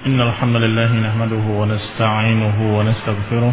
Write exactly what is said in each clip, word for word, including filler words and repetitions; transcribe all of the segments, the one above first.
إن الحمد لله نحمده ونستعينه ونستغفره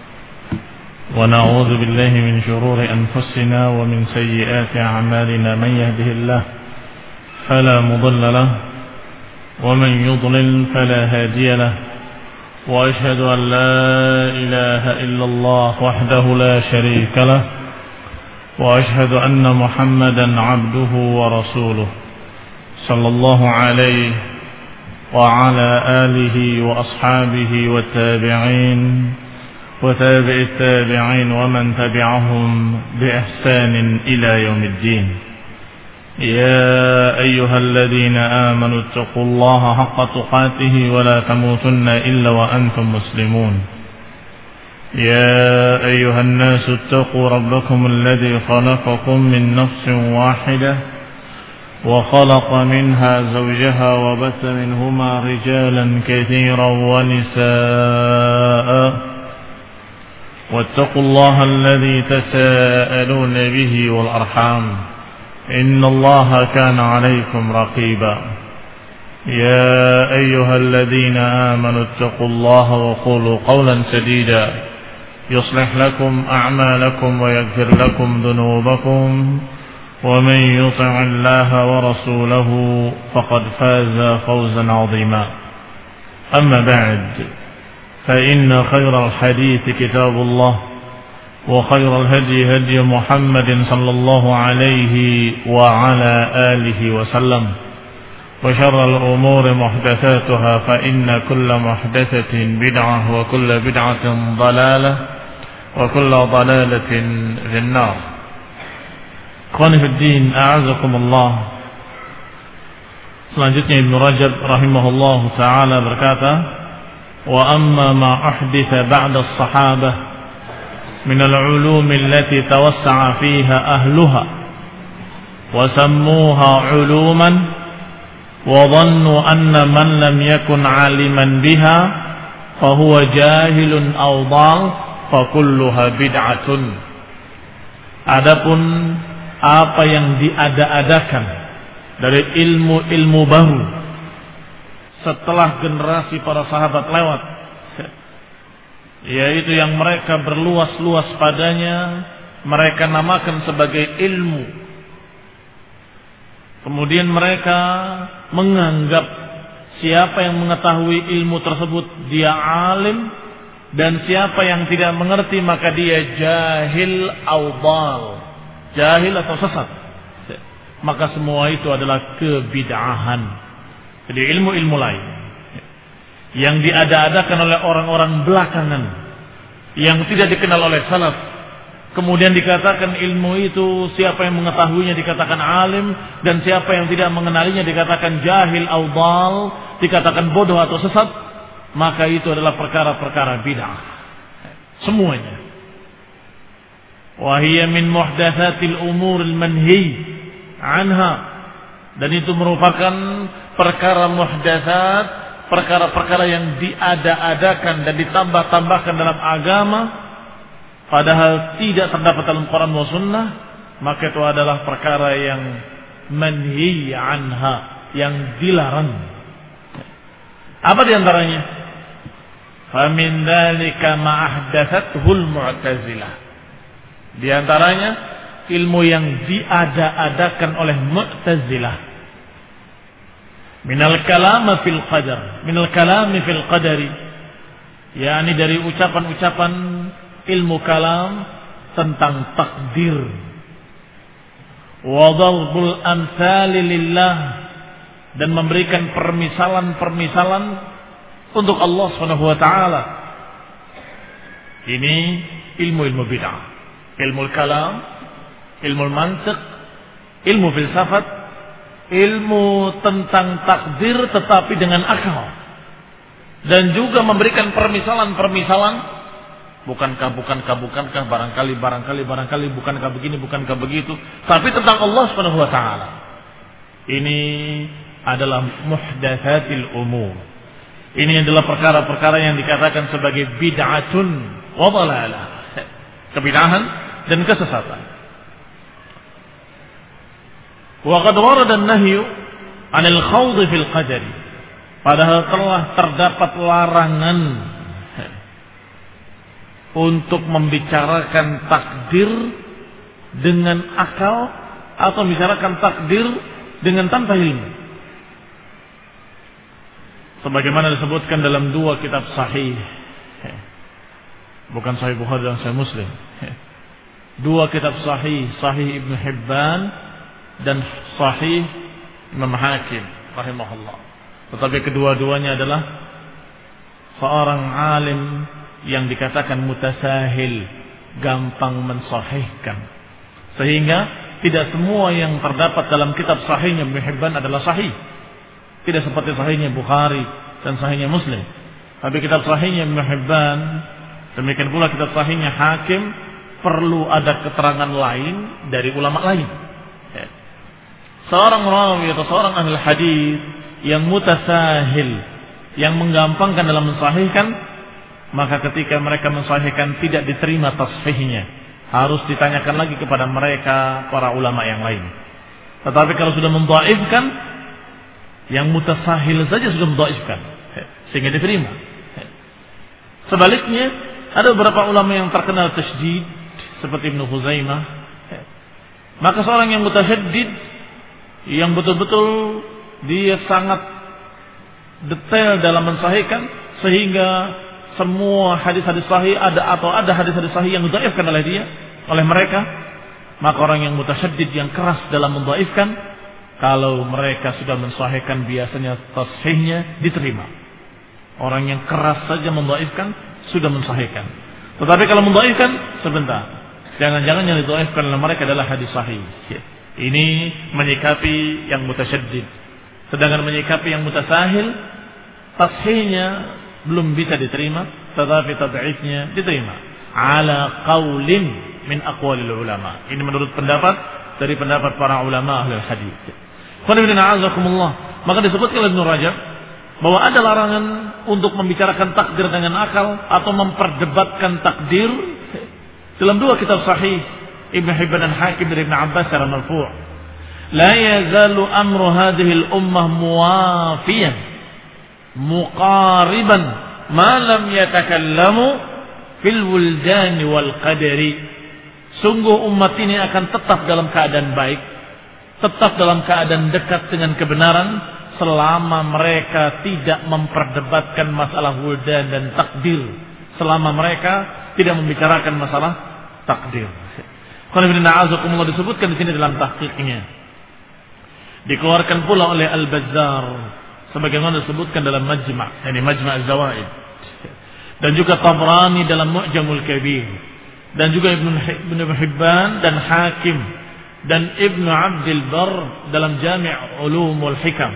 ونعوذ بالله من شرور أنفسنا ومن سيئات أعمالنا. من يهده الله فلا مضل له ومن يضلل فلا هادي له، وأشهد أن لا إله إلا الله وحده لا شريك له، وأشهد أن محمدا عبده ورسوله صلى الله عليه وعلى آله وأصحابه والتابعين وتابع التابعين ومن تبعهم بإحسان إلى يوم الدين. يا أيها الذين آمنوا اتقوا الله حق تقاته ولا تموتن إلا وأنتم مسلمون. يا أيها الناس اتقوا ربكم الذي خلقكم من نفس واحدة وخلق منها زوجها وبث منهما رجالا كثيرا ونساء، واتقوا الله الذي تساءلون به والأرحام إن الله كان عليكم رقيبا. يا أيها الذين آمنوا اتقوا الله وقولوا قولا سديدا يصلح لكم أعمالكم ويغفر لكم ذنوبكم، ومن يطع الله ورسوله فقد فاز فوزا عظيما. أما بعد، فإن خير الحديث كتاب الله، وخير الهدي هدي محمد صلى الله عليه وعلى آله وسلم، وشر الأمور محدثاتها، فإن كل محدثة بدعة وكل بدعة ضلالة وكل ضلالة في النار. Ikhwani fid din, a'azakumullah. Selanjutnya Ibnu Rajab rahimahullahu taala berkata, wa amma ma uhditha ba'da as-sahabah min al-ulum allati tawassa'a fiha ahluha wa sammuha 'uluman wa dhannu anna man lam yakun 'aliman biha fa huwa jahilun aw dhal fa kulluha bid'atun. Adapun apa yang diada-adakan dari ilmu-ilmu baru setelah generasi para sahabat lewat, yaitu yang mereka berluas-luas padanya, mereka namakan sebagai ilmu. Kemudian mereka menganggap siapa yang mengetahui ilmu tersebut dia alim, dan siapa yang tidak mengerti maka dia jahil atau dhal, jahil atau sesat. Maka semua itu adalah kebid'ahan. Jadi ilmu-ilmu lain yang diada-adakan oleh orang-orang belakangan, yang tidak dikenal oleh salaf, kemudian dikatakan ilmu itu siapa yang mengetahuinya dikatakan alim, dan siapa yang tidak mengenalinya dikatakan jahil atau dhal, dikatakan bodoh atau sesat, maka itu adalah perkara-perkara bid'ah semuanya. Wahiyya min muhdatsatil umuril manhi anha, dan itu merupakan perkara muhdatsat, perkara-perkara yang diada-adakan dan ditambah-tambahkan dalam agama padahal tidak terdapat dalam Quran wa sunnah, maka itu adalah perkara yang manhi anha, yang dilarang. Apa di antaranya? Fa min dzalika ma ahdatsathul mu'tazilah. Di antaranya ilmu yang diada-adakan oleh Mu'tazilah. Minal kalam fil qadar, minal kalam fil qadari, yakni dari ucapan-ucapan ilmu kalam tentang takdir. Wa darbul amsal lillah, dan memberikan permisalan-permisalan untuk Allah Subhanahu wa taala. Ini ilmu-ilmu bid'ah. Ilmu kalam, ilmu mantiq, ilmu filsafat, ilmu tentang takdir tetapi dengan akal, dan juga memberikan permisalan-permisalan, bukankah bukankah bukankah barangkali barangkali barangkali bukankah begini bukankah begitu, tapi tentang Allah Subhanahu wa taala. Ini adalah muhdatsatil umur. Ini adalah perkara-perkara yang dikatakan sebagai bid'atun wa dhalalah, kebid'ahan dan kesesatan. Wa qad warada an-nahyu 'anil khawd fil qadari, Padahal telah terdapat larangan untuk membicarakan takdir dengan akal atau membicarakan takdir dengan tanpa ilmu. Sebagaimana disebutkan dalam dua kitab sahih, bukan Sahih Bukhari dan Sahih Muslim, dua kitab sahih, Sahih Ibnu Hibban dan Sahih Imam Hakim rahimahullah. Tetapi kedua-duanya adalah seorang alim yang dikatakan mutasahil, gampang mensahihkan, sehingga tidak semua yang terdapat dalam kitab sahihnya Ibnu Hibban adalah sahih. Tidak seperti sahihnya Bukhari dan sahihnya Muslim. Tapi kitab sahihnya Ibnu Hibban, demikian pula kitab sahihnya Hakim, perlu ada keterangan lain dari ulama lain. Seorang rawi atau seorang ahli hadis yang mutasahil, yang menggampangkan dalam mensahihkan, maka ketika mereka mensahihkan tidak diterima tasfihnya, harus ditanyakan lagi kepada mereka para ulama yang lain. Tetapi kalau sudah mendhaifkan, yang mutasahil saja sudah mendhaifkan sehingga diterima. Sebaliknya ada beberapa ulama yang terkenal tasydid seperti Ibnu Khuzaimah. Maka seorang yang mutasyaddid, yang betul-betul dia sangat detail dalam mensahihkan, sehingga semua hadis-hadis sahih ada atau ada hadis-hadis sahih yang didhaifkan oleh dia, oleh mereka, maka orang yang mutasyaddid, yang keras dalam mendhaifkan, kalau mereka sudah mensahihkan biasanya tashihnya diterima. Orang yang keras saja mendhaifkan sudah mensahihkan. Tetapi kalau mendhaifkan sebentar, jangan-jangan yang didhaifkan oleh mereka adalah hadis sahih. Ini menyikapi yang mutasyaddid. Sedangkan menyikapi yang mutasahil, tashihnya belum bisa diterima, tetapi tad'ifnya diterima. Ala qaulin min aqwalil ulama. Ini menurut pendapat dari pendapat para ulama ahli hadis. Maka disebutkan oleh Ibnu Rajab bahwa ada larangan untuk membicarakan takdir dengan akal atau memperdebatkan takdir dalam dua kitab sahih Ibnu Hibban dan Hakim dari Ibnu Abbas secara marfu'. La yazalu amru hadhihi al-ummah muwafiyan muqariban ma lam yatakallamu fil wuldan wal qadari. Sungguh umat ini akan tetap dalam keadaan baik, tetap dalam keadaan dekat dengan kebenaran selama mereka tidak memperdebatkan masalah wuldan dan takdir, selama mereka tidak membicarakan masalah takdir. Qul inna a'udzukumullah disebutkan di sini dalam tahqiqnya. Dikeluarkan pula oleh Al-Bazzar sebagaimana disebutkan dalam Majma', yani Majma' Az-Zawaid. Dan juga Tabrani dalam Mu'jamul Kabir, dan juga Ibnu Hibban dan Hakim dan Ibnu Abdul Barr dalam Jami' Ulumul Hikam,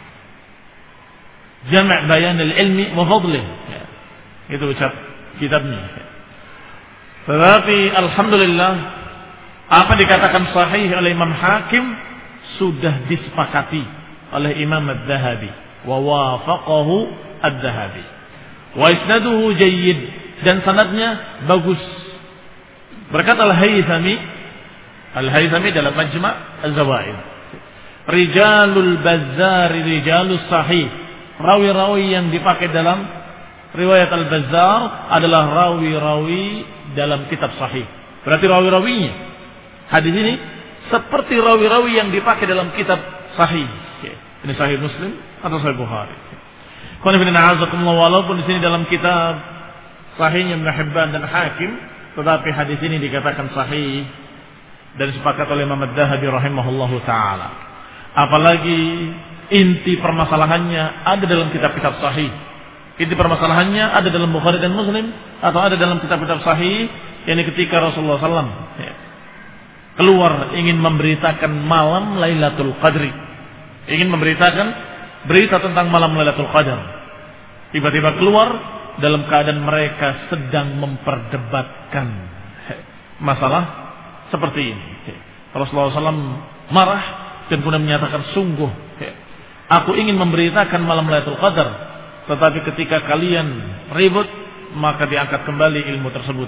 Jami' Bayan al-Ilmi wa Fadlih. Itu ucap kitabnya. Tetapi alhamdulillah, apa dikatakan sahih oleh Imam Hakim sudah disepakati oleh Imam Adz-Dzahabi, wa wafaqahu Adz-Dzahabi, wa isnaduhu jayyid, dan sanadnya bagus. Berkata Al-Haythami, Al-Haythami dalam Majma' Az-Zawaid, rijalul Bazzar rijalus sahih. Rawi-rawi yang dipakai dalam riwayat Al-Bazzar adalah rawi-rawi dalam kitab sahih. Berarti rawi-rawinya hadis ini seperti rawi-rawi yang dipakai dalam kitab sahih. Ini Sahih Muslim atau Sahih Bukhari. Walaupun di sini dalam kitab sahihnya Ibnu Hibban dan Hakim, tetapi hadis ini dikatakan sahih dan sepakat oleh Imam Adz-Dzahabi rahimahullahu taala. Apalagi inti permasalahannya ada dalam kitab-kitab sahih. Inti permasalahannya ada dalam Bukhari dan Muslim atau ada dalam kitab-kitab sahih, yakni ketika Rasulullah sallallahu alaihi wasallam keluar ingin memberitakan malam Lailatul Qadri, ingin memberitakan berita tentang malam Lailatul Qadar. Tiba-tiba keluar dalam keadaan mereka sedang memperdebatkan masalah seperti ini. Rasulullah sallallahu alaihi wasallam marah dan kemudian menyatakan, sungguh aku ingin memberitakan malam Lailatul Qadar, tetapi ketika kalian ribut maka diangkat kembali ilmu tersebut.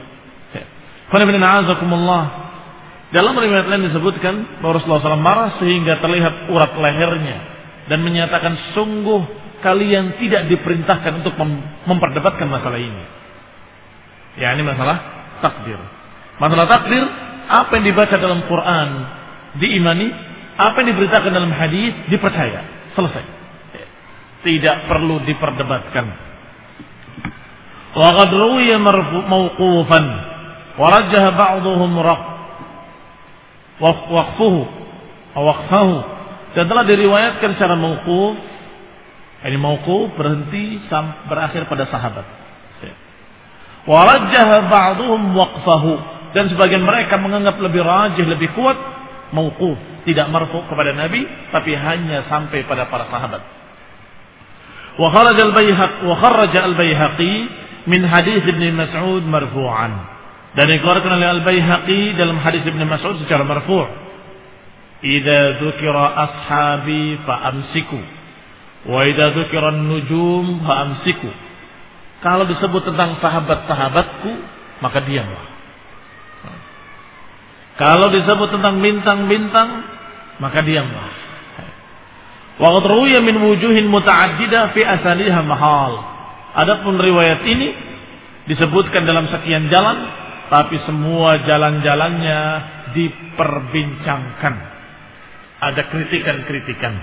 Dalam riwayat lain disebutkan bahwa Rasulullah sallallahu alaihi wasallam marah sehingga terlihat urat lehernya dan menyatakan, sungguh kalian tidak diperintahkan untuk mem- memperdebatkan masalah ini. Ya, ini masalah takdir. Masalah takdir, apa yang dibaca dalam Quran diimani, apa yang diberitakan dalam hadis dipercaya. Selesai. Tidak perlu diperdebatkan. Wa qad ruwiya mawqufan wa rajjaha ba'dhum raq waqfuhu aw waqfahu. Dan telah diriwayatkan secara mauquf. Ini mauquf berhenti sampai berakhir pada sahabat. Wa rajjaha ba'dhum waqfahu. Dan sebagian mereka menganggap lebih rajih, lebih kuat mauquf, tidak marfu kepada Nabi, tapi hanya sampai pada para sahabat. Wa kharaja al-Baihaqi wa kharaja al-Baihaqi min hadis Ibnu Mas'ud marfu'an. Dan dikeluarkan oleh Al-Baihaqi dalam hadis Ibnu Mas'ud secara marfu'. Idza dzukira ashabi fa amsiku wa idza dzukira an-nujum fa amsiku. Kalau disebut tentang sahabat-sahabatku, maka diamlah. Kalau disebut tentang bintang-bintang, maka diamlah. Wa qad ruwiya min wujuhin muta'addidah fi asaliha mahal. Adapun riwayat ini disebutkan dalam sekian jalan, tapi semua jalan-jalannya diperbincangkan. Ada kritikan-kritikan.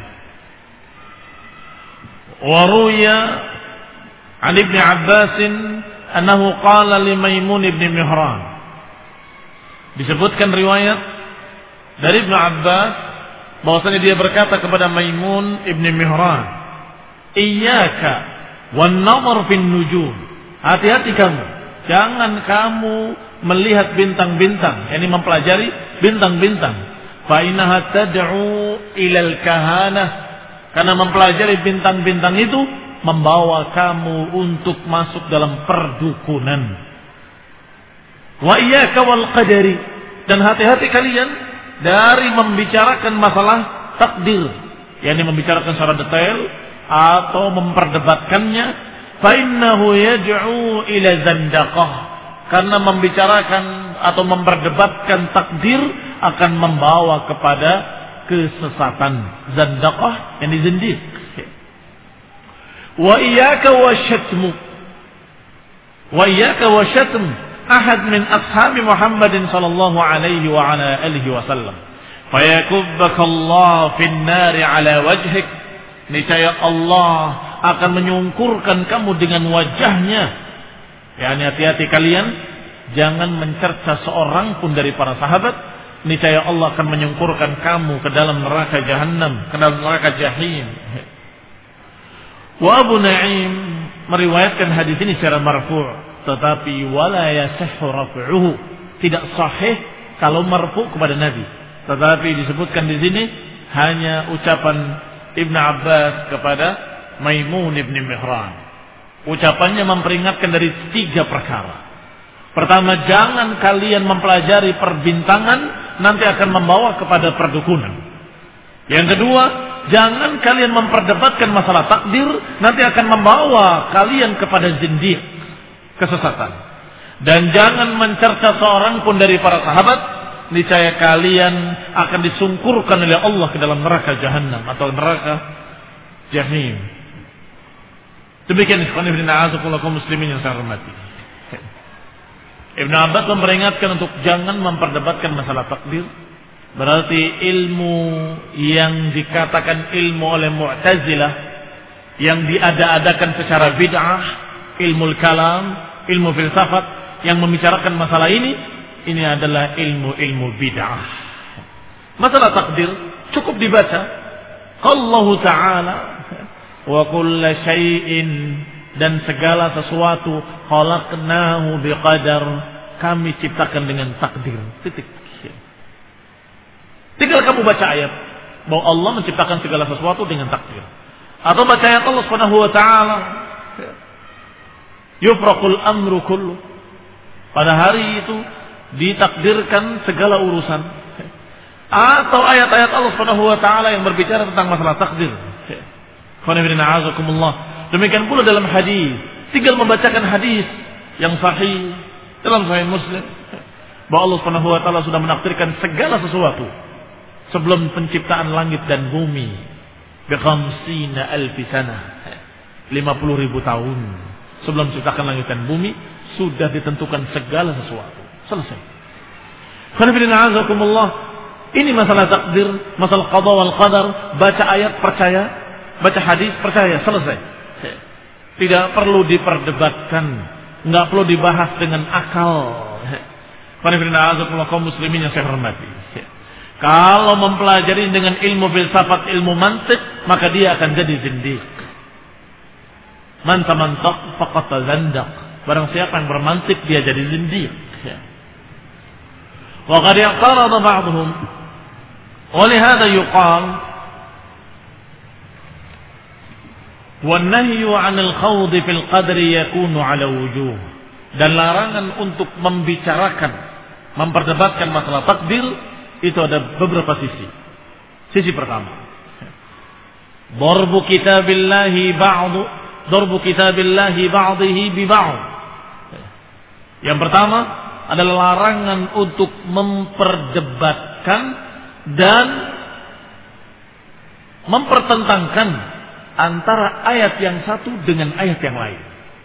Wa ruwiya an Ibnu Abbas annahu qala li Maimun ibn Mihran. Disebutkan riwayat dari Ibnu Abbas bahwasanya dia berkata kepada Maimun ibn Mihran, "Iyyaka wan nazar fin nujum." Hati-hati kamu, jangan kamu melihat bintang-bintang, yakni mempelajari bintang-bintang. Fa innaha tad'u ilal kahanah. Karena mempelajari bintang-bintang itu membawa kamu untuk masuk dalam perdukunan. Wa iyyaka wal qadari. Dan hati-hati kalian dari membicarakan masalah takdir, yakni membicarakan secara detail atau memperdebatkannya. Fa innahu yad'u ila zandaqah. Karena membicarakan atau memperdebatkan takdir akan membawa kepada kesesatan. Zandaqah yang zindiq. Wa iyyaka wasyatmu. Wa iyyaka wasyatm ahad min ashabi Muhammadin sallallahu alaihi wa ala alihi wasallam. Fayakubbaka Allah fin nari ala wajhik. Niscaya Allah akan menyungkurkan kamu dengan wajahnya. Yani hati-hati kalian jangan mencerca seorang pun dari para sahabat. Niscaya Allah akan menyungkurkan kamu ke dalam neraka Jahannam, ke dalam neraka Jahim. Wa Abu Na'im meriwayatkan hadis ini secara marfu', tetapi wala yasihhu raf'uhu, tidak sahih kalau marfu' kepada Nabi. Tetapi disebutkan di sini hanya ucapan Ibnu Abbas kepada Maimun ibn Mihran. Ucapannya memperingatkan dari tiga perkara. Pertama, jangan kalian mempelajari perbintangan, nanti akan membawa kepada perdukunan. Yang kedua, jangan kalian memperdebatkan masalah takdir, nanti akan membawa kalian kepada zindiq, kesesatan. Dan jangan mencerca seorang pun dari para sahabat, niscaya kalian akan disungkurkan oleh Allah ke dalam neraka Jahannam atau neraka Jahim. Demikian ikhwan ibn a'azakullakum muslimin yang saya hormati. Ibn Abbas memperingatkan untuk jangan memperdebatkan masalah takdir. Berarti ilmu yang dikatakan ilmu oleh Mu'tazilah, yang diada-adakan secara bid'ah, ilmu kalam, ilmu filsafat, yang membicarakan masalah ini, ini adalah ilmu-ilmu bid'ah. Masalah takdir cukup dibaca. Allah Ta'ala wa kulla syai'in, dan segala sesuatu khalaqnahu biqadar, kami ciptakan dengan takdir. Titik. Tinggal kamu baca ayat bahwa Allah menciptakan segala sesuatu dengan takdir. Atau baca ayat Allah Subhanahu wa taala, yufraqul amru kullu. Pada hari itu ditakdirkan segala urusan. Atau ayat-ayat Allah Subhanahu wa taala yang berbicara tentang masalah takdir. Demikian pula dalam hadis, tinggal membacakan hadis yang sahih dalam Sahih Muslim bahwa Allah Subhanahu wa taala sudah menakdirkan segala sesuatu sebelum penciptaan langit dan bumi bi khamsina alf sanah, lima puluh ribu tahun sebelum diciptakan langit dan bumi sudah ditentukan segala sesuatu. Selesai. Ini masalah takdir, masalah qada wal qadar. Baca ayat percaya, baca hadis percaya, selesai. Tidak perlu diperdebatkan, nggak perlu dibahas dengan akal. Kaum muslimin yang saya hormati. Kalau mempelajari dengan ilmu filsafat, ilmu mantik, maka dia akan jadi zindiq. Man tamantak faqat zandaq. Barang siapa yang bermantik dia jadi zindiq. Wa qad yaqtarada ba'dhum. Wa li hadha yuqal wan nahyu 'anil khawd fil qadri yakunu 'ala wujuh. Dan larangan untuk membicarakan, memperdebatkan masalah takdir itu ada beberapa sisi. Sisi pertama, darbu kitabillahi ba'du, darbu kitabillahi ba'dihi bi ba'd. Yang pertama adalah larangan untuk memperdebatkan dan mempertentangkan antara ayat yang satu dengan ayat yang lain.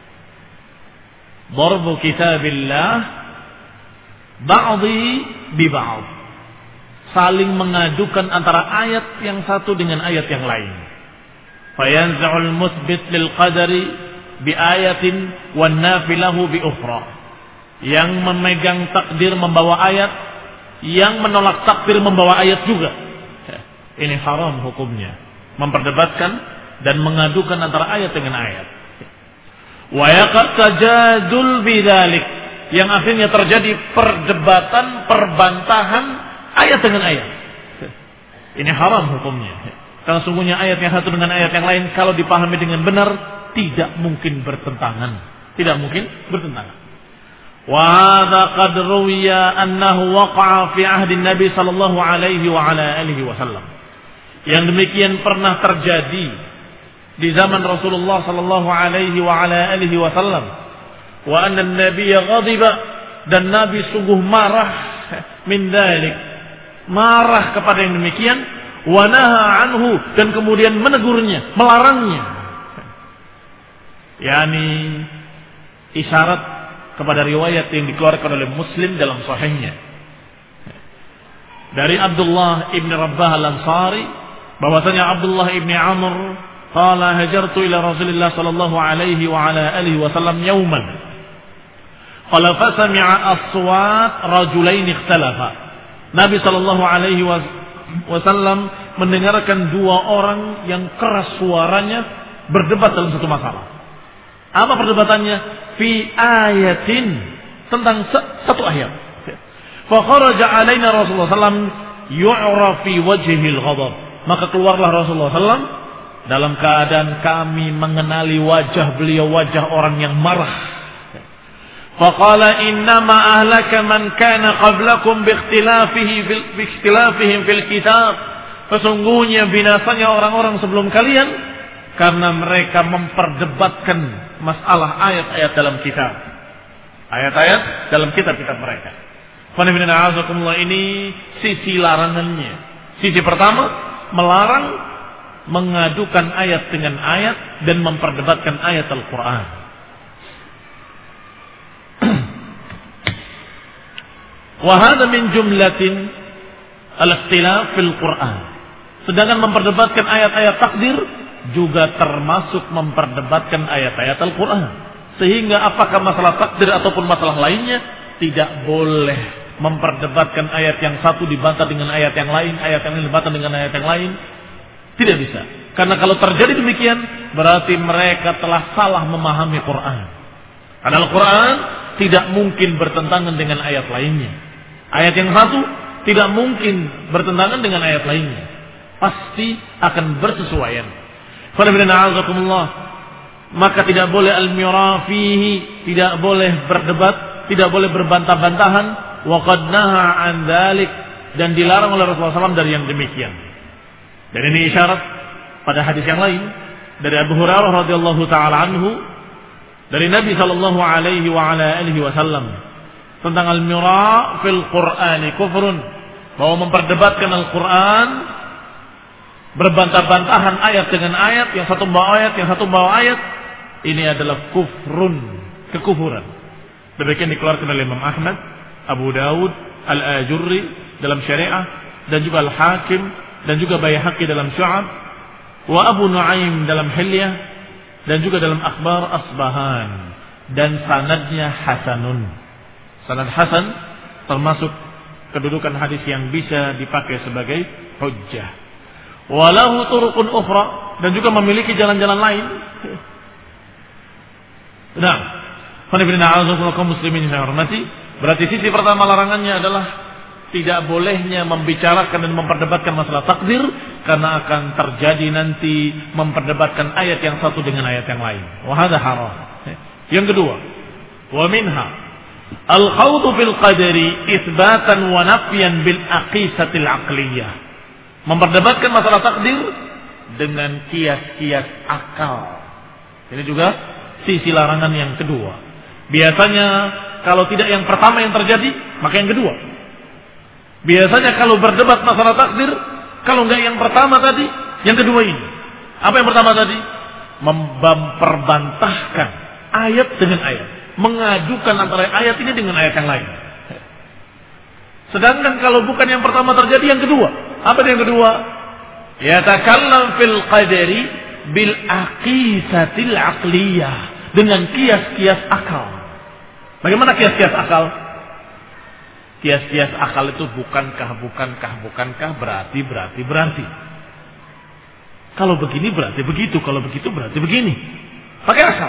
Darbu kitabillah ba'dihi bi ba'd. Saling mengadukan antara ayat yang satu dengan ayat yang lain. Fayanza'ul musbit lil qadari bi ayatin wan nafilahu bi ukhra. Yang memegang takdir membawa ayat, yang menolak takdir membawa ayat juga. Ini haram hukumnya, memperdebatkan dan mengadukan antara ayat dengan ayat. Wa yaqad tajadul bidzalik, yang akhirnya terjadi perdebatan, perbantahan ayat dengan ayat. Ini haram hukumnya. Karena sungguhnya ayat yang satu dengan ayat yang lain kalau dipahami dengan benar tidak mungkin bertentangan. Tidak mungkin bertentangan. Wa hadza qad ruwiya annahu waqa'a fi ahdi Nabi sallallahu alaihi wa ala alihi wasallam. Yang demikian pernah terjadi di zaman Rasulullah sallallahu alaihi wa ala alihi wasallam. Wa anna an-nabiyya ghadiba, dan Nabi sungguh marah min dzalik, marah kepada yang demikian, wa naha anhu, dan kemudian menegurnya, melarangnya. Yani isyarat kepada riwayat yang dikeluarkan oleh Muslim dalam sahihnya dari Abdullah ibn Rabbah al-Ansari, bahwasanya Abdullah ibn Amr qala hajartu ila Rasulillah sallallahu alaihi wa ala alihi wasallam yawman qala fasami'a aswat rajulain ikhtalafa. Nabi sallallahu alaihi wasallam mendengarkan dua orang yang keras suaranya berdebat dalam satu masalah. Apa perdebatannya? Fi ayatin, tentang satu ayat. Fa kharaja alaina Rasulullah sallallahu alaihi wasallam yu'ra fi wajhil ghadab. Maka keluarlah Rasulullah sallallahu alaihi wasallam dalam keadaan kami mengenali wajah beliau, wajah orang yang marah. Fa qala innama ahlaka man kana qablakum bi ikhtilafihi fil bi ikhtilafihim fil kitab. Sesungguhnya binasanya orang-orang sebelum kalian karena mereka memperdebatkan masalah ayat-ayat dalam kitab. Ayat-ayat dalam kitab-kitab mereka. Ini sisi larangannya. Sisi pertama, melarang mengadukan ayat dengan ayat dan memperdebatkan ayat Al-Quran. Wa hadha min jumlatin al-ikhtilaf fil Quran. Sedangkan memperdebatkan ayat-ayat takdir juga termasuk memperdebatkan ayat-ayat Al-Quran. Sehingga apakah masalah takdir ataupun masalah lainnya tidak boleh memperdebatkan ayat yang satu dibantah dengan ayat yang lain, ayat yang lain dibantah dengan ayat yang lain. Tidak bisa. Karena kalau terjadi demikian berarti mereka telah salah memahami Quran. Karena Al-Quran tidak mungkin bertentangan dengan ayat lainnya. Ayat yang satu tidak mungkin bertentangan dengan ayat lainnya. Pasti akan bersesuaian. Maka tidak boleh al-mira fihi, tidak boleh berdebat, tidak boleh berbantah-bantahan. Wa qad naha an dzalik, dan dilarang oleh Rasulullah sallallahu alaihi wasallam dari yang demikian. Dan ini isyarat pada hadis yang lain dari Abu Hurairah radhiyallahu taala anhu dari Nabi sallallahu alaihi wa ala alihi wasallam tentang al-mira fil Qur'ani kufrun, bahwa memperdebatkan Al-Qur'an, berbantah-bantahan ayat dengan ayat, yang satu membawa ayat, yang satu membawa ayat, ini adalah kufrun, kekufuran. Demikian dikeluarkan oleh Imam Ahmad, Abu Dawud, Al-Ajurri dalam Syariah, dan juga Al-Hakim, dan juga Baihaqi dalam Syu'ab, wa Abu Nuaim dalam Hilyah, dan juga dalam Akhbar Asbahan, dan sanadnya hasanun. Sanad hasan termasuk kedudukan hadis yang bisa dipakai sebagai hujjah. Walahu turuqun ukhra, dan juga memiliki jalan-jalan lain. Nah, kaum muslimin yang hormati, berarti sisi pertama larangannya adalah tidak bolehnya membicarakan dan memperdebatkan masalah takdir, karena akan terjadi nanti memperdebatkan ayat yang satu dengan ayat yang lain. Wa hadha haram. Yang kedua, wa minha al-khawdu fil qadari itsbatan wa nafyan bil aqisatil aqliyah. Memperdebatkan masalah takdir dengan kias-kias akal. Ini juga sisi larangan yang kedua. Biasanya kalau tidak yang pertama yang terjadi, maka yang kedua. Biasanya kalau berdebat masalah takdir, kalau enggak yang pertama tadi, yang kedua ini. Apa yang pertama tadi? Memperbantahkan ayat dengan ayat. Mengajukan antara ayat ini dengan ayat yang lain. Sedangkan kalau bukan yang pertama terjadi, yang kedua. Apa yang kedua? Yatakallam fil qadari bil aqisatil aqliyah. Dengan kias-kias akal. Bagaimana kias-kias akal? Kias-kias akal itu bukankah, bukankah, bukankah, berarti, berarti, berarti. Kalau begini berarti begitu, kalau begitu berarti begini. Pakai akal.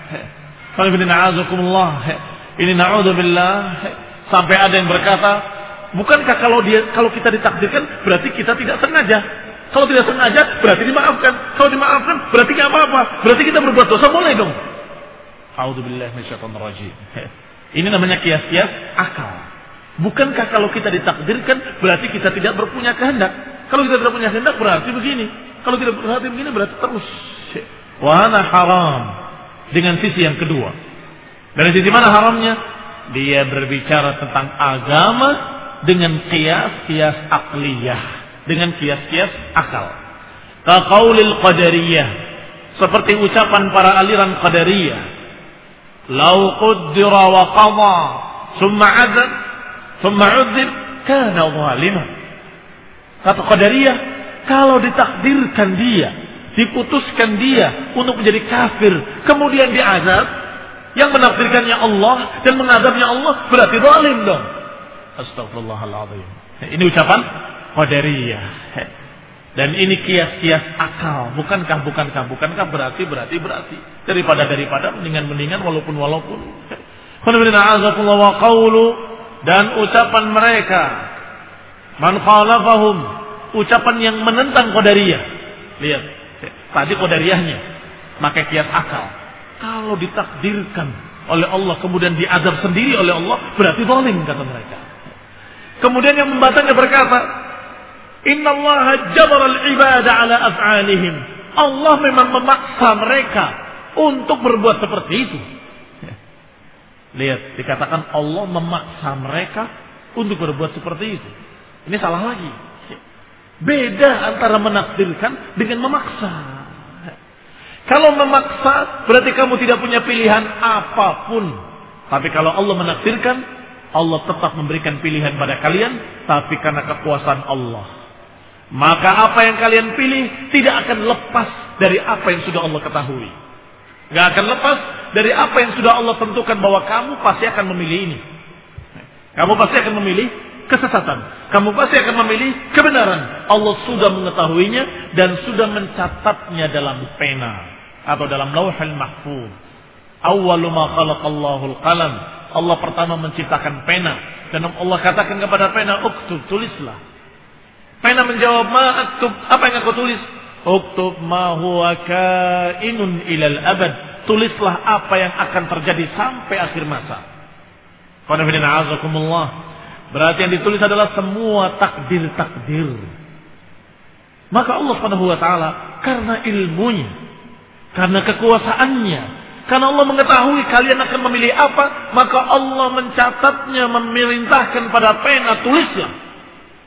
Ini na'udzubillah. Sampai ada yang berkata, bukankah kalau dia kalau kita ditakdirkan berarti kita tidak sengaja? Kalau tidak sengaja berarti dimaafkan. Kalau dimaafkan berarti tidak apa-apa. Berarti kita berbuat dosa, boleh dong. A'udzubillahi minasyaitonir rajim. Ini namanya kias-kias akal. Bukankah kalau kita ditakdirkan berarti kita tidak berpunya kehendak? Kalau kita tidak punya kehendak berarti begini. Kalau tidak berarti begini berarti terus. Wa ana haram. Dengan sisi yang kedua. Dari sisi mana haramnya? Dia berbicara tentang agama dengan kias-kias akliyah, dengan kias-kias akal. Kaqaulil qadariyah, seperti ucapan para aliran qadariyah. Lau qaddara wa qadha, thumma 'adab, thumma 'udzib, kana zaliman. Kata qadariyah, kalau ditakdirkan dia, diputuskan dia untuk menjadi kafir, kemudian diazab, yang menakdirkannya Allah dan mengadabnya Allah, berarti zalim dong. Astagfirullahaladzim. Ini ucapan qadariyah. Dan ini kias-kias akal. Bukankah, bukankah, bukankah, berarti, berarti, berarti. Daripada, daripada, mendingan-mendingan, walaupun, walaupun. Dan ucapan mereka, man khalafahum, ucapan yang menentang qadariyah. Lihat, tadi qadariyahnya pakai kias akal. Kalau ditakdirkan oleh Allah kemudian diazab sendiri oleh Allah, berarti zalim, kata mereka. Kemudian yang membatanya berkata, innallaha jabara al-ibada ala af'alihim. Allah memang memaksa mereka untuk berbuat seperti itu. Lihat, dikatakan Allah memaksa mereka untuk berbuat seperti itu. Ini salah lagi. Beda antara menakdirkan dengan memaksa. Kalau memaksa berarti kamu tidak punya pilihan apapun. Tapi kalau Allah menakdirkan, Allah tetap memberikan pilihan pada kalian, tapi karena kekuasaan Allah. Maka apa yang kalian pilih tidak akan lepas dari apa yang sudah Allah ketahui. Gak akan lepas dari apa yang sudah Allah tentukan bahwa kamu pasti akan memilih ini. Kamu pasti akan memilih kesesatan. Kamu pasti akan memilih kebenaran. Allah sudah mengetahuinya dan sudah mencatatnya dalam pena atau dalam lauhul mahfuz. Awwalu ma khalaqallahu al-qalam. Allah pertama menciptakan pena dan Allah katakan kepada pena, uktub, tulislah. Pena menjawab, ma aktub, apa yang aku tulis? Uktub ma huwa kainun ilal abad. Tulislah apa yang akan terjadi sampai akhir masa. Berarti yang ditulis adalah semua takdir-takdir. Maka Allah Subhanahu wa taala karena ilmunya, karena kekuasaannya, karena Allah mengetahui kalian akan memilih apa, maka Allah mencatatnya, memerintahkan pada pena, tulislah.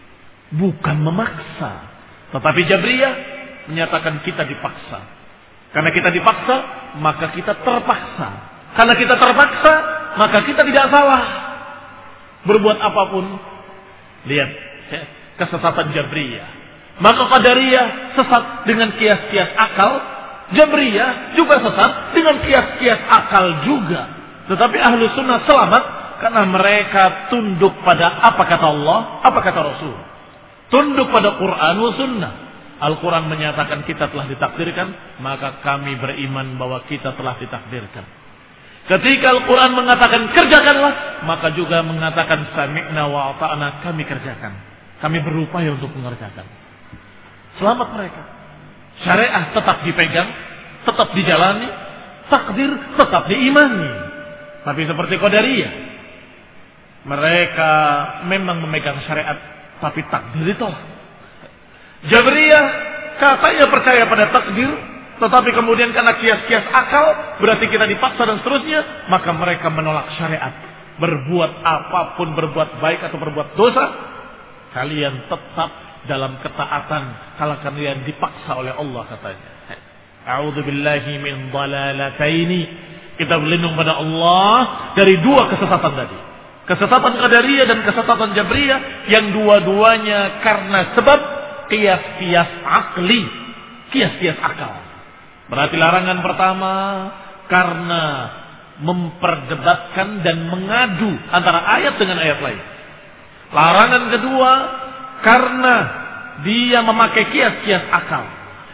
Bukan memaksa. Tetapi Jabriyah menyatakan kita dipaksa. Karena kita dipaksa, maka kita terpaksa. Karena kita terpaksa, maka kita tidak salah. Berbuat apapun. Lihat, ya, kesesatan Jabriyah. Maka Qadariyah sesat dengan kias-kias akal. Jabriyah juga sesat dengan kias-kias akal juga. Tetapi ahlu sunnah selamat karena mereka tunduk pada apa kata Allah, apa kata Rasul. Tunduk pada Quran wa sunnah. Al-Quran menyatakan kita telah ditakdirkan, maka kami beriman bahwa kita telah ditakdirkan. Ketika Al-Quran mengatakan kerjakanlah, maka juga mengatakan sami'na wa ata'na, kami kerjakan. Kami berupaya untuk mengerjakan. Selamat mereka. Syariah tetap dipegang, tetap dijalani, takdir tetap diimani. Tapi seperti Qadariyah, mereka memang memegang syariat, tapi takdir ditolak. Jabriyah katanya percaya pada takdir, tetapi kemudian karena kias-kias akal, berarti kita dipaksa dan seterusnya, maka mereka menolak syariat. Berbuat apapun, berbuat baik atau berbuat dosa, kalian tetap dalam ketaatan kalau kalian dipaksa oleh Allah katanya. A'udzubillahi min dhalalataini. Kita berlindung pada Allah dari dua kesesatan tadi. Kesesatan Qadariyah dan kesesatan Jabriyah yang dua-duanya karena sebab kias-kias akli, kias-kias akal. Berarti larangan pertama karena memperdebatkan dan mengadu antara ayat dengan ayat lain. Larangan kedua karena dia memakai kias-kias akal.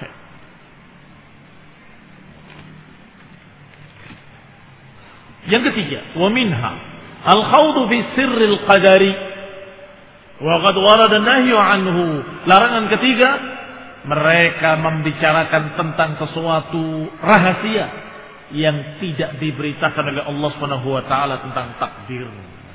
Yang ketiga, wa minha al-khawdu fi sirril qadari wa qad warada nahyu anhu. Larangan ketiga, mereka membicarakan tentang sesuatu rahasia yang tidak diberitakan oleh Allah Subhanahu wa taala tentang takdir.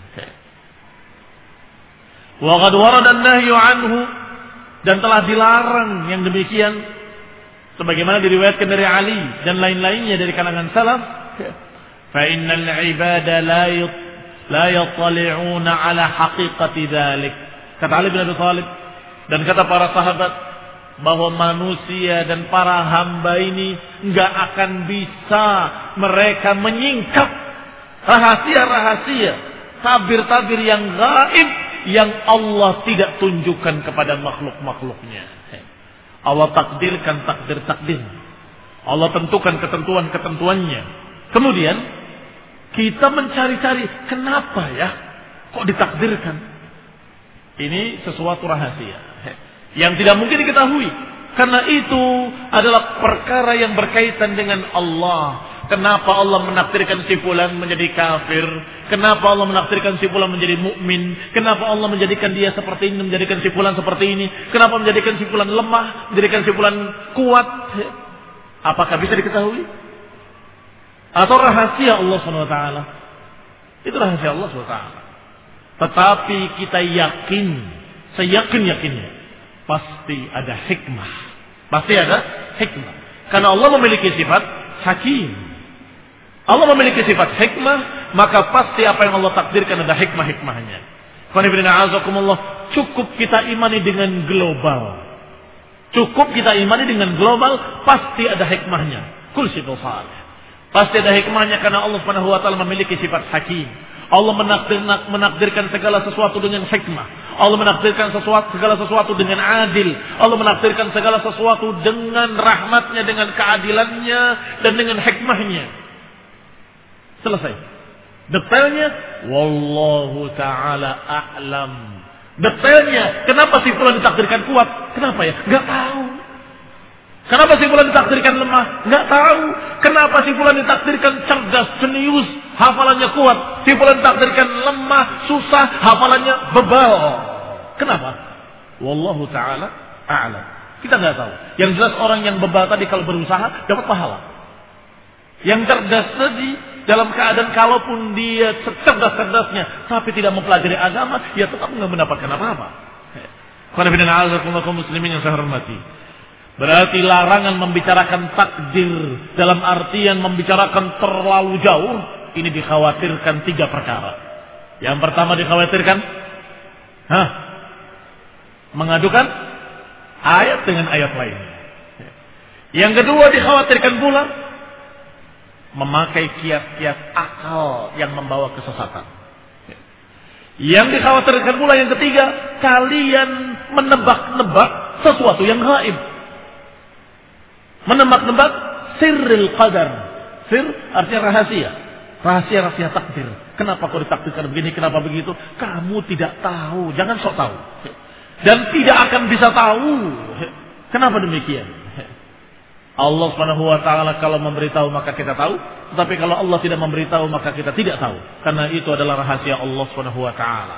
Wa qad warada nahyu anhu, dan telah dilarang yang demikian sebagaimana diriwayatkan dari Ali dan lain-lainnya dari kalangan salaf. Fa innal ibada la yut la yattali'una ala haqiqati dzalik. Kata Ali bin Abi Thalib dan kata para sahabat bahwa manusia dan para hamba ini enggak akan bisa mereka menyingkap rahasia-rahasia, tabir-tabir yang gaib yang Allah tidak tunjukkan kepada makhluk-makhluknya. Allah takdirkan takdir-takdir. Allah tentukan ketentuan-ketentuannya. Kemudian kita mencari-cari kenapa ya kok ditakdirkan. Ini sesuatu rahasia yang tidak mungkin diketahui. Karena itu adalah perkara yang berkaitan dengan Allah. Kenapa Allah menakdirkan si fulan menjadi kafir? Kenapa Allah menakdirkan si fulan menjadi mukmin? Kenapa Allah menjadikan dia seperti ini, menjadikan si fulan seperti ini? Kenapa menjadikan si fulan lemah, menjadikan si fulan kuat? Apakah bisa diketahui? Atau rahasia Allah subhanahu wa taala? Itu rahasia Allah subhanahu wa taala. Tetapi kita yakin, seyakin-yakinnya, pasti ada hikmah. Pasti ada hikmah. Karena Allah memiliki sifat hakim. Allah memiliki sifat hikmah, maka pasti apa yang Allah takdirkan ada hikmah-hikmahnya. Cukup kita imani dengan global. Cukup kita imani dengan global, pasti ada hikmahnya. Kul situ salih. Pasti ada hikmahnya karena Allah Subhanahu wa taala memiliki sifat hakim. Allah menakdir, menakdirkan segala sesuatu dengan hikmah. Allah menakdirkan sesuatu, segala sesuatu dengan adil. Allah menakdirkan segala sesuatu dengan rahmatnya, dengan keadilannya, dan dengan hikmahnya. Selesai. Detailnya, wallahu ta'ala a'lam. Detailnya, kenapa si fulan ditakdirkan kuat? Kenapa ya? Gak tahu. Kenapa si fulan ditakdirkan lemah? Gak tahu. Kenapa si fulan ditakdirkan cerdas, jenius, hafalannya kuat? Si fulan ditakdirkan lemah, susah, hafalannya bebal. Kenapa? Wallahu ta'ala a'lam. Kita gak tahu. Yang jelas orang yang bebal tadi kalau berusaha dapat pahala. Yang cerdas tadi dalam keadaan kalaupun dia cerdas-cerdasnya tapi tidak mempelajari agama, ya tetap nggak mendapatkan apa-apa. Qanabina azakumullah muslimin yang saya hormati. Berarti larangan membicarakan takdir dalam artian membicarakan terlalu jauh, ini dikhawatirkan tiga perkara. Yang pertama dikhawatirkan, hah, mengadukan ayat dengan ayat lain. Yang kedua dikhawatirkan pula memakai kias-kias akal yang membawa kesesatan. Yang dikhawatirkan pula yang ketiga, kalian menebak-nebak sesuatu yang gaib. Menebak-nebak sirril qadar. Sir artinya rahasia. Rahasia-rahasia takdir. Kenapa kau ditakdirkan begini, kenapa begitu? Kamu tidak tahu, jangan sok tahu. Dan tidak akan bisa tahu. Kenapa demikian? Allah Subhanahu wa taala kalau memberitahu maka kita tahu, tetapi kalau Allah tidak memberitahu maka kita tidak tahu, karena itu adalah rahasia Allah Subhanahu wa taala.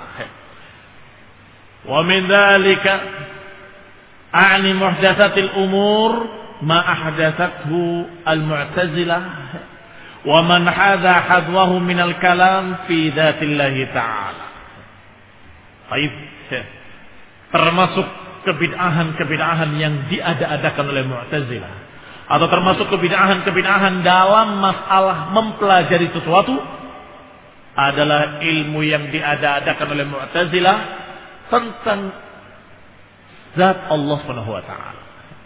Wa min dzalika a'ni muhdatsatil umur ma ahdatsathu al-mu'tazilah wa man hadha hadwahu min al-kalam fi dzatillah ta'ala. Baik. Termasuk kebid'ahan-kebid'ahan yang diada-adakan oleh Mu'tazilah, atau termasuk kebid'ahan-kebid'ahan dalam masalah mempelajari sesuatu, adalah ilmu yang diada-adakan oleh Mu'tazilah tentang zat Allah Subhanahu wa taala.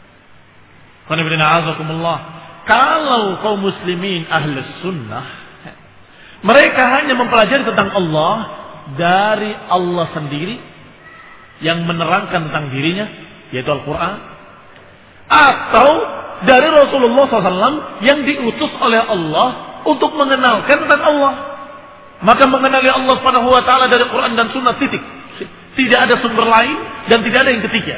Kalau kaum muslimin ahlus sunnah, mereka hanya mempelajari tentang Allah dari Allah sendiri yang menerangkan tentang dirinya, yaitu Al-Quran, atau dari Rasulullah shallallahu alaihi wasallam yang diutus oleh Allah untuk mengenalkan tentang Allah. Maka mengenali Allah Subhanahu wa taala dari Quran dan Sunnah, titik. Tidak ada sumber lain dan tidak ada yang ketiga.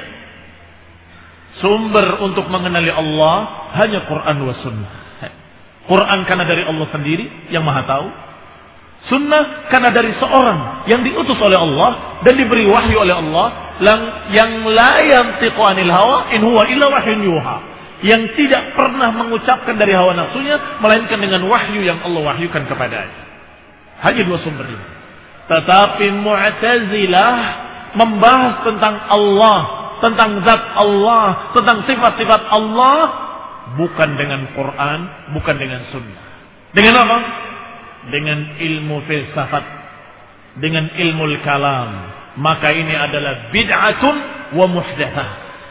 Sumber untuk mengenali Allah hanya Quran wa Sunnah. Quran karena dari Allah sendiri yang Maha Tahu. Sunnah karena dari seorang yang diutus oleh Allah dan diberi wahyu oleh Allah, yang la yantiqu anil hawa in huwa illa wahyun yuha, yang tidak pernah mengucapkan dari hawa nafsunya melainkan dengan wahyu yang Allah wahyukan kepadanya. Hanya dua sumber ini. Tetapi Mu'tazilah membahas tentang Allah, tentang zat Allah, tentang sifat-sifat Allah bukan dengan Quran, bukan dengan Sunnah. Dengan apa? Dengan ilmu filsafat, dengan ilmu kalam. Maka ini adalah bid'atun wa muhdatsah.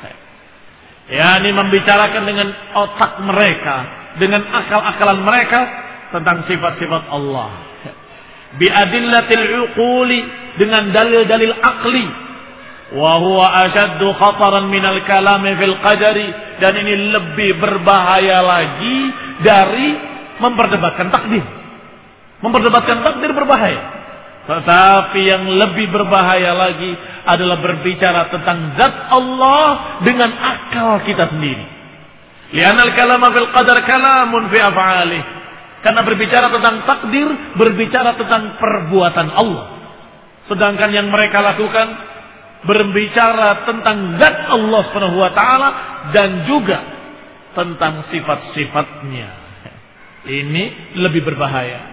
yakni membicarakan dengan otak mereka, dengan akal-akalan mereka tentang sifat-sifat Allah. Bi adillatil uquli, dengan dalil-dalil akli. Wa huwa ashaddu khataran minal kalami fil qadari, dan ini lebih berbahaya lagi dari memperdebatkan takdir. Memperdebatkan takdir berbahaya. Tetapi yang lebih berbahaya lagi adalah berbicara tentang zat Allah dengan akal kita sendiri. Li'anal kalama fil qadar kalamun fi af'alih. Karena berbicara tentang takdir, berbicara tentang perbuatan Allah. Sedangkan yang mereka lakukan berbicara tentang zat Allah Subhanahu wa taala dan juga tentang sifat-sifatnya. Ini lebih berbahaya.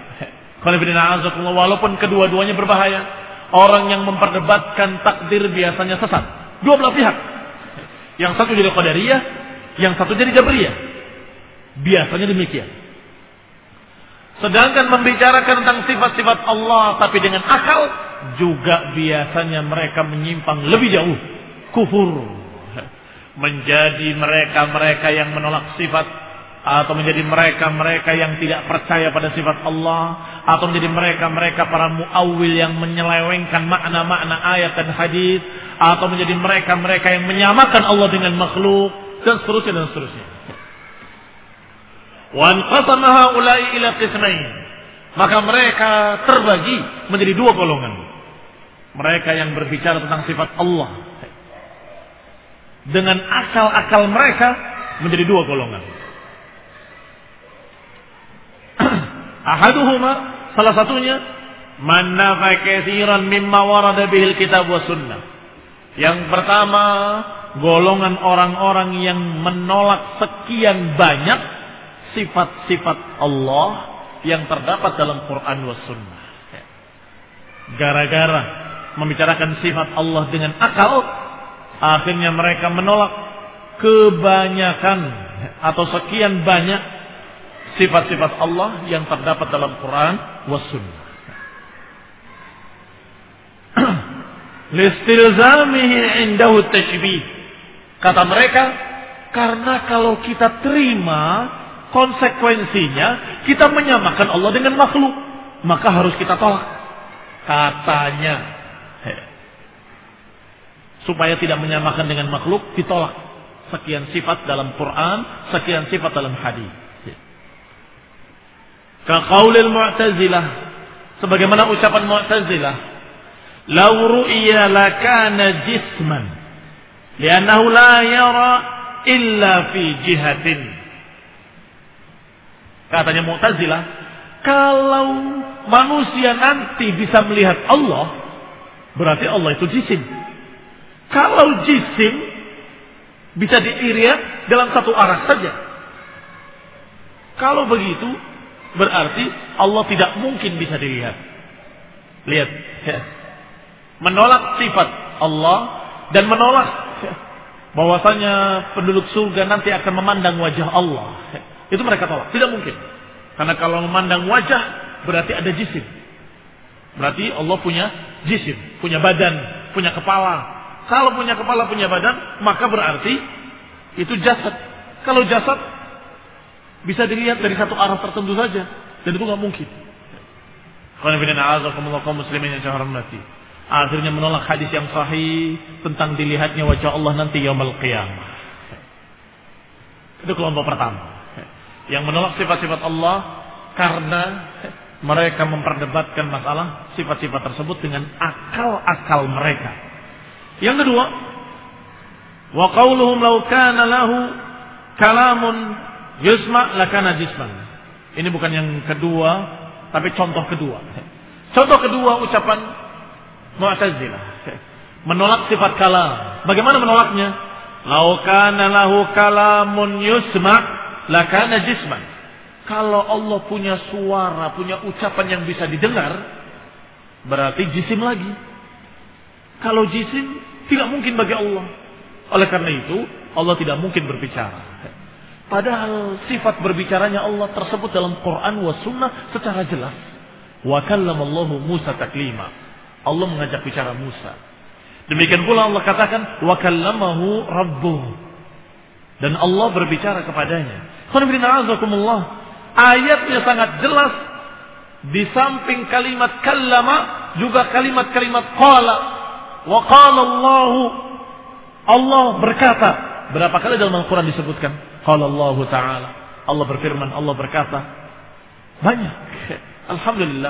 Walaupun kedua-duanya berbahaya. Orang yang memperdebatkan takdir biasanya sesat. Dua belah pihak. Yang satu jadi Qadariyah, yang satu jadi Jabriyah. Biasanya demikian. Sedangkan membicarakan tentang sifat-sifat Allah tapi dengan akal, juga biasanya mereka menyimpang lebih jauh. Kufur. Menjadi mereka-mereka yang menolak sifat, atau menjadi mereka-mereka yang tidak percaya pada sifat Allah, atau menjadi mereka-mereka para muawwil yang menyelewengkan makna-makna ayat dan hadis, atau menjadi mereka-mereka yang menyamakan Allah dengan makhluk, dan seterusnya dan seterusnya. Wa anqasama haula'i ila qismain. Maka mereka terbagi menjadi dua golongan. Mereka yang berbicara tentang sifat Allah dengan akal-akal mereka menjadi dua golongan. Ahaduhuma, salah satunya, man nafa katsiran mimma warada bihil kitab wa sunnah. Yang pertama, golongan orang-orang yang menolak sekian banyak sifat-sifat Allah yang terdapat dalam Quran wa sunnah. Gara-gara membicarakan sifat Allah dengan akal, akhirnya mereka menolak kebanyakan atau sekian banyak sifat-sifat Allah yang terdapat dalam Quran was sunnah. Listilzamihi indahu tashbih. Kata mereka, Karena kalau kita terima konsekuensinya, kita menyamakan Allah dengan makhluk, maka harus kita tolak. Katanya, supaya tidak menyamakan dengan makhluk, ditolak. Sekian sifat dalam Quran, sekian sifat dalam hadis. Kaqaulil Mu'tazilah, sebagaimana ucapan Mu'tazilah, "Law ru'iya lakana jisman, li'annahu la yara illa fi jihatin." Katanya Mu'tazilah, kalau manusia nanti bisa melihat Allah, berarti Allah itu jisim. Kalau jisim bisa dilihat dalam satu arah saja. Kalau begitu, berarti Allah tidak mungkin bisa dilihat. Lihat, ya. Menolak sifat Allah dan menolak bahwasanya penduduk surga nanti akan memandang wajah Allah. Itu mereka tolak, tidak mungkin. Karena kalau memandang wajah berarti ada jisim. Berarti Allah punya jisim, punya badan, punya kepala. Kalau punya kepala, punya badan, maka berarti itu jasad. Kalau jasad bisa dilihat dari satu arah tertentu saja, dan itu nggak mungkin. Akhirnya menolak hadis yang sahih tentang dilihatnya wajah Allah nanti yaumul qiyamah. Itu kelompok pertama yang menolak sifat-sifat Allah karena mereka memperdebatkan masalah sifat-sifat tersebut dengan akal-akal mereka. Yang kedua, wa qauluhum law kana lahu kalamun yusma lakana jisman. Ini bukan yang kedua, tapi contoh kedua. Contoh kedua ucapan Mu'tazilah, menolak sifat kalam. Bagaimana menolaknya? Law kana lahu kalamun yusma lakana jisman. Kalau Allah punya suara, punya ucapan yang bisa didengar, berarti jisim lagi. Kalau jisim, tidak mungkin bagi Allah. Oleh karena itu, Allah tidak mungkin berbicara. Padahal sifat berbicaranya Allah tersebut dalam Quran wa sunnah secara jelas. Wa kallamallahu Musa taklima. Allah mengajak bicara Musa. Demikian pula Allah katakan wa kallamahu rabbuh. Dan Allah berbicara kepadanya. Ayatnya sangat jelas. Di samping kalimat kallama juga kalimat-kalimat qala. Wa qala Allahu, Allah berkata. Berapa kali dalam Al-Quran disebutkan qala Allahu ta'ala, Allah berfirman, Allah berkata. Banyak. Alhamdulillah.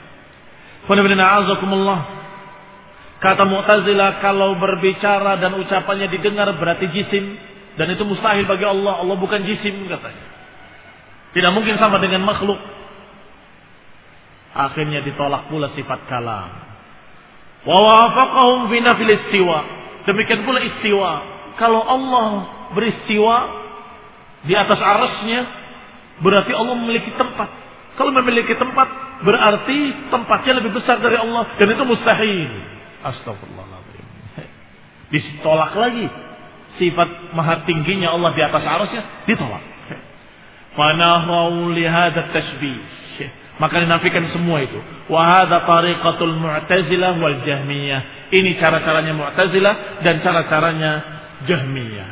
Kata Mu'tazilah, kalau berbicara dan ucapannya didengar berarti jisim, dan itu mustahil bagi Allah. Allah bukan jisim katanya. Tidak mungkin sama dengan makhluk. Akhirnya ditolak pula sifat kalam. Wa wafaqahum fi nafil istiwa. Demikian pula istiwa. Kalau Allah beristiwa di atas arasnya, berarti Allah memiliki tempat. Kalau memiliki tempat, berarti tempatnya lebih besar dari Allah, dan itu mustahil. Astagfirullahaladzim. Ditolak lagi sifat maha tingginya Allah di atas arasnya, ditolak. Fanahu li hadha tashbih. Maka dinafikan semua itu. Wa hadha tariqatul Mu'tazilah wal Jahmiyah. Ini cara-caranya Mu'tazilah dan cara-caranya Jahmiyah.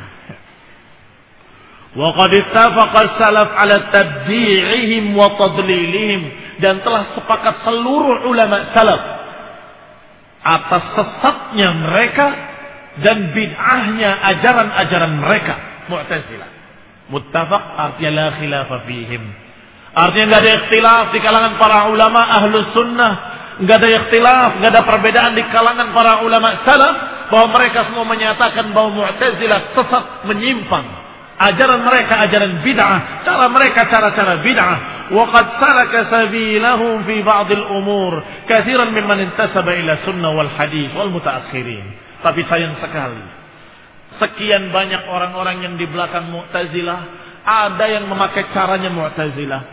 Wa qad ittafaqa salaf ala tabdi'ihim wa tadlilihim, dan telah sepakat seluruh ulama salaf atas sesatnya mereka dan bid'ahnya ajaran-ajaran mereka Mu'tazilah. Muttafaq artinya la khilafa fihim. Artinya enggak ada ikhtilaf di kalangan para ulama ahlus sunnah, enggak ada ikhtilaf, enggak ada perbedaan di kalangan para ulama salaf bahwa mereka semua menyatakan bahwa Mu'tazilah sesat, menyimpang. Ajaran mereka ajaran bid'ah, cara mereka cara-cara bid'ah. Wa qad salaka sabilahum fi ba'dil umur katsiran mimman intasaba ila sunnah wal hadis wal mutaakhirin. Tapi sayang sekali, sekian banyak orang-orang yang di belakang Mu'tazilah ada yang memakai caranya Mu'tazilah.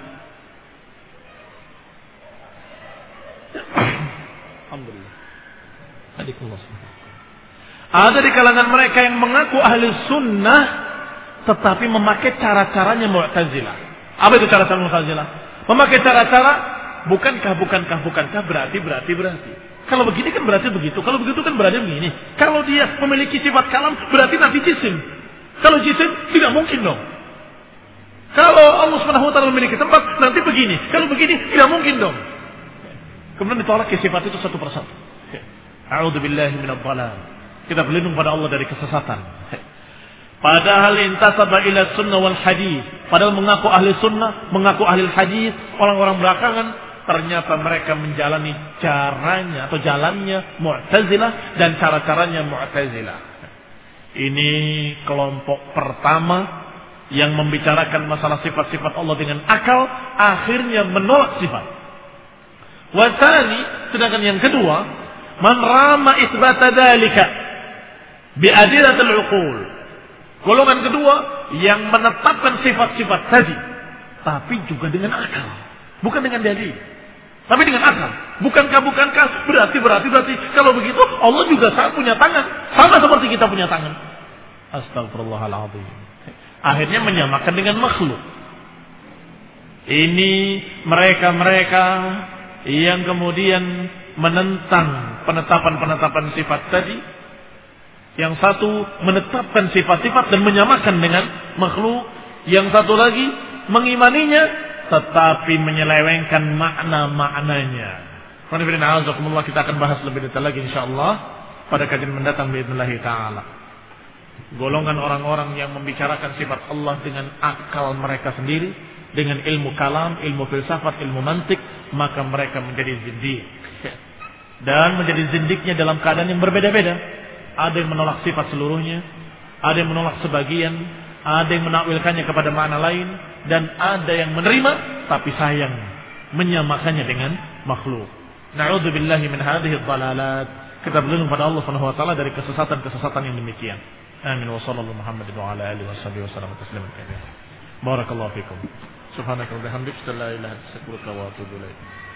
Alhamdulillah. Ada di kalangan mereka yang mengaku ahli sunnah tetapi memakai cara-caranya Mu'tazilah. Apa itu cara-cara Mu'tazilah? Memakai cara-cara bukankah, bukankah, bukankah, berarti, berarti, berarti. Kalau begini kan berarti begitu. Kalau begitu kan berarti begini. Kalau dia memiliki sifat kalam berarti nafi jisim. Kalau jisim tidak mungkin dong. Kalau Allah Subhanahu wa taala memiliki tempat, nanti begini. Kalau begini tidak mungkin dong. Kemudian ditolak ya sifat itu satu persatu. A'udzubillahi minadh dhalal. Kita berlindung pada Allah dari kesesatan. Padahal intasaba ila sunnah wal hadis. Padahal mengaku ahli sunnah, mengaku ahli hadis, orang-orang belakangan ternyata mereka menjalani caranya atau jalannya Mu'tazilah dan cara-caranya Mu'tazilah. Ini kelompok pertama yang membicarakan masalah sifat-sifat Allah dengan akal, akhirnya menolak sifat. Wasani, sedangkan yang kedua, man rama isbata dzalika bi adillatil uqul. Golongan kedua yang menetapkan sifat-sifat tadi, tapi juga dengan akal, bukan dengan dalil, tapi dengan akal. Bukankah bukankah berarti berarti berarti kalau begitu Allah juga punya tangan, sama seperti kita punya tangan. Astagfirullahaladzim. Akhirnya menyamakan dengan makhluk. Ini mereka-mereka yang kemudian menentang penetapan-penetapan sifat tadi. Yang satu menetapkan sifat-sifat dan menyamakan dengan makhluk. Yang satu lagi mengimaninya tetapi menyelewengkan makna-maknanya. Kita akan bahas lebih detail lagi insyaallah pada kajian mendatang biidznillah taala. Golongan orang-orang yang membicarakan sifat Allah dengan akal mereka sendiri, dengan ilmu kalam, ilmu filsafat, ilmu mantik, maka mereka menjadi zindik. Dan menjadi zindiknya dalam keadaan yang berbeda-beda. Ada yang menolak sifat seluruhnya, ada yang menolak sebagian, ada yang menakwilkannya kepada makna lain, dan ada yang menerima tapi sayang menyamakannya dengan makhluk. Na'udzubillahi min hadhihi dhalalat. Kita berlindung pada Allah Subhanahu wa taala dari kesesatan-kesesatan yang demikian. Amin wa sallallahu Muhammadin wa ala alihi washabihi wasallam tasliman katsira. Barakallahu fikum. Subhanaka wa bihamdika la ilaha illa anta astaghfiruka wa atubu ilaik.